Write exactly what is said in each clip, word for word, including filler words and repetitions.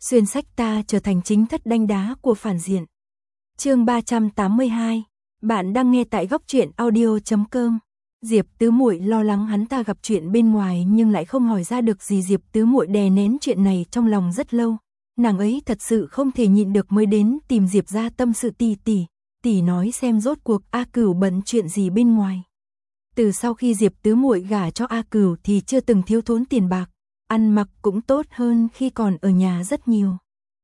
xuyên sách ta trở thành chính thất đanh đá của phản diện. Chương ba trăm tám mươi hai, bạn đang nghe tại góc truyện audio chấm com. Diệp Tứ Muội lo lắng hắn ta gặp chuyện bên ngoài nhưng lại không hỏi ra được gì. Diệp Tứ Muội đè nén chuyện này trong lòng rất lâu, nàng ấy thật sự không thể nhịn được mới đến tìm Diệp gia tâm sự. Tỷ tỷ, tỷ nói xem rốt cuộc A Cửu bận chuyện gì bên ngoài. Từ sau khi Diệp Tứ Muội gả cho A Cửu thì chưa từng thiếu thốn tiền bạc, ăn mặc cũng tốt hơn khi còn ở nhà rất nhiều.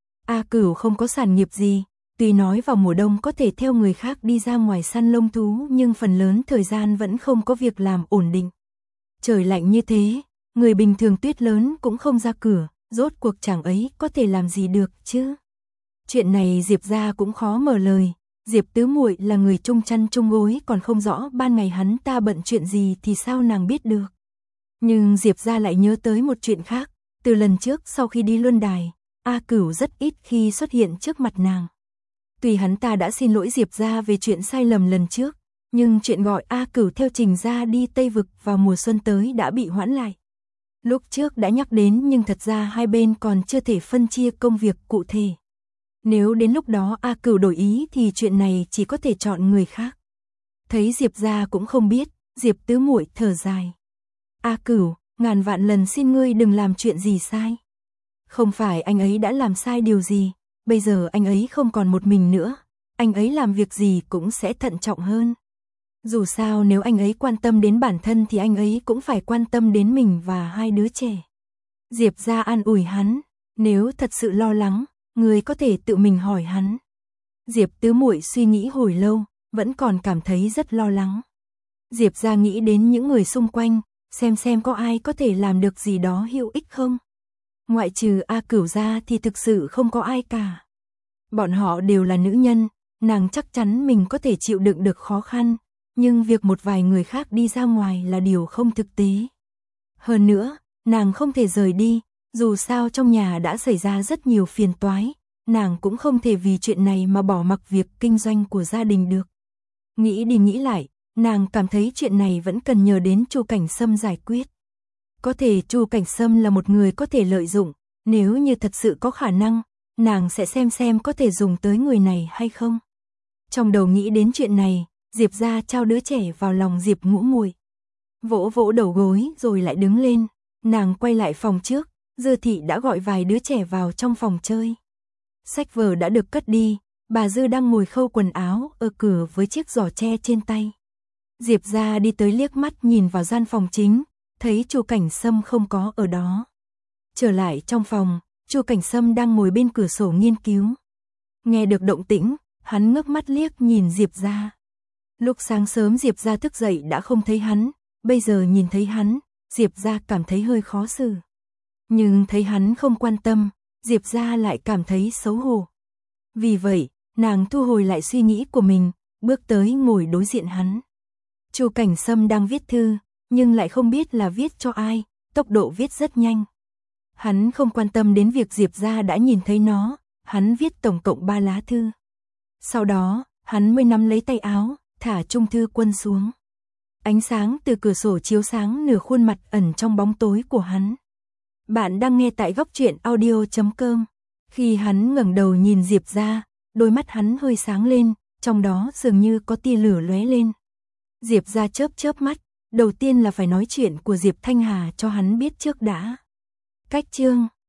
A Cửu không có sản nghiệp gì, tuy nói vào mùa đông có thể theo người khác đi ra ngoài săn lông thú nhưng phần lớn thời gian vẫn không có việc làm ổn định. Trời lạnh như thế, người bình thường tuyết lớn cũng không ra cửa, rốt cuộc chàng ấy có thể làm gì được chứ. Chuyện này Diệp gia cũng khó mở lời. Diệp Tứ Muội là người chung chăn chung gối, còn không rõ ban ngày hắn ta bận chuyện gì thì sao nàng biết được. Nhưng Diệp gia lại nhớ tới một chuyện khác, từ lần trước sau khi đi luân đài, A Cửu rất ít khi xuất hiện trước mặt nàng. Tuy hắn ta đã xin lỗi Diệp gia về chuyện sai lầm lần trước, nhưng chuyện gọi A Cửu theo Trình gia đi Tây Vực vào mùa xuân tới đã bị hoãn lại. Lúc trước đã nhắc đến nhưng thật ra hai bên còn chưa thể phân chia công việc cụ thể. Nếu đến lúc đó A Cửu đổi ý thì chuyện này chỉ có thể chọn người khác. Thấy Diệp gia cũng không biết, Diệp Tứ Muội thở dài. A Cửu, ngàn vạn lần xin ngươi đừng làm chuyện gì sai. Không phải anh ấy đã làm sai điều gì, bây giờ anh ấy không còn một mình nữa, anh ấy làm việc gì cũng sẽ thận trọng hơn. Dù sao nếu anh ấy quan tâm đến bản thân thì anh ấy cũng phải quan tâm đến mình và hai đứa trẻ. Diệp gia an ủi hắn, nếu thật sự lo lắng, người có thể tự mình hỏi hắn. Diệp Tứ Muội suy nghĩ hồi lâu, vẫn còn cảm thấy rất lo lắng. Diệp gia nghĩ đến những người xung quanh, xem xem có ai có thể làm được gì đó hữu ích không. Ngoại trừ A Cửu ra thì thực sự không có ai cả. Bọn họ đều là nữ nhân, nàng chắc chắn mình có thể chịu đựng được khó khăn, nhưng việc một vài người khác đi ra ngoài là điều không thực tế. Hơn nữa, nàng không thể rời đi, dù sao trong nhà đã xảy ra rất nhiều phiền toái, nàng cũng không thể vì chuyện này mà bỏ mặc việc kinh doanh của gia đình được. Nghĩ đi nghĩ lại, nàng cảm thấy chuyện này vẫn cần nhờ đến Chu Cảnh Sâm giải quyết. Có thể Chu Cảnh Sâm là một người có thể lợi dụng, nếu như thật sự có khả năng, nàng sẽ xem xem có thể dùng tới người này hay không. Trong đầu nghĩ đến chuyện này, Diệp gia trao đứa trẻ vào lòng Diệp Ngũ Muội. Vỗ vỗ đầu gối rồi lại đứng lên, nàng quay lại phòng trước, Dư thị đã gọi vài đứa trẻ vào trong phòng chơi. Sách vở đã được cất đi, bà Dư đang ngồi khâu quần áo ở cửa với chiếc giỏ tre trên tay. Diệp gia đi tới liếc mắt nhìn vào gian phòng chính, thấy Chu Cảnh Sâm không có ở đó. Trở lại trong phòng, Chu Cảnh Sâm đang ngồi bên cửa sổ nghiên cứu. Nghe được động tĩnh, hắn ngước mắt liếc nhìn Diệp gia. Lúc sáng sớm Diệp gia thức dậy đã không thấy hắn, bây giờ nhìn thấy hắn, Diệp gia cảm thấy hơi khó xử. Nhưng thấy hắn không quan tâm, Diệp gia lại cảm thấy xấu hổ. Vì vậy, nàng thu hồi lại suy nghĩ của mình, bước tới ngồi đối diện hắn. Chu Cảnh Sâm đang viết thư, nhưng lại không biết là viết cho ai, tốc độ viết rất nhanh. Hắn không quan tâm đến việc Diệp gia đã nhìn thấy nó, hắn viết tổng cộng ba lá thư. Sau đó, hắn mới nắm lấy tay áo, thả chung thư quân xuống. Ánh sáng từ cửa sổ chiếu sáng nửa khuôn mặt ẩn trong bóng tối của hắn. Bạn đang nghe tại góc truyện audio chấm com. Khi hắn ngẩng đầu nhìn Diệp gia, đôi mắt hắn hơi sáng lên, trong đó dường như có tia lửa lóe lên. Diệp gia chớp chớp mắt, đầu tiên là phải nói chuyện của Diệp Thanh Hà cho hắn biết trước đã. Cách chương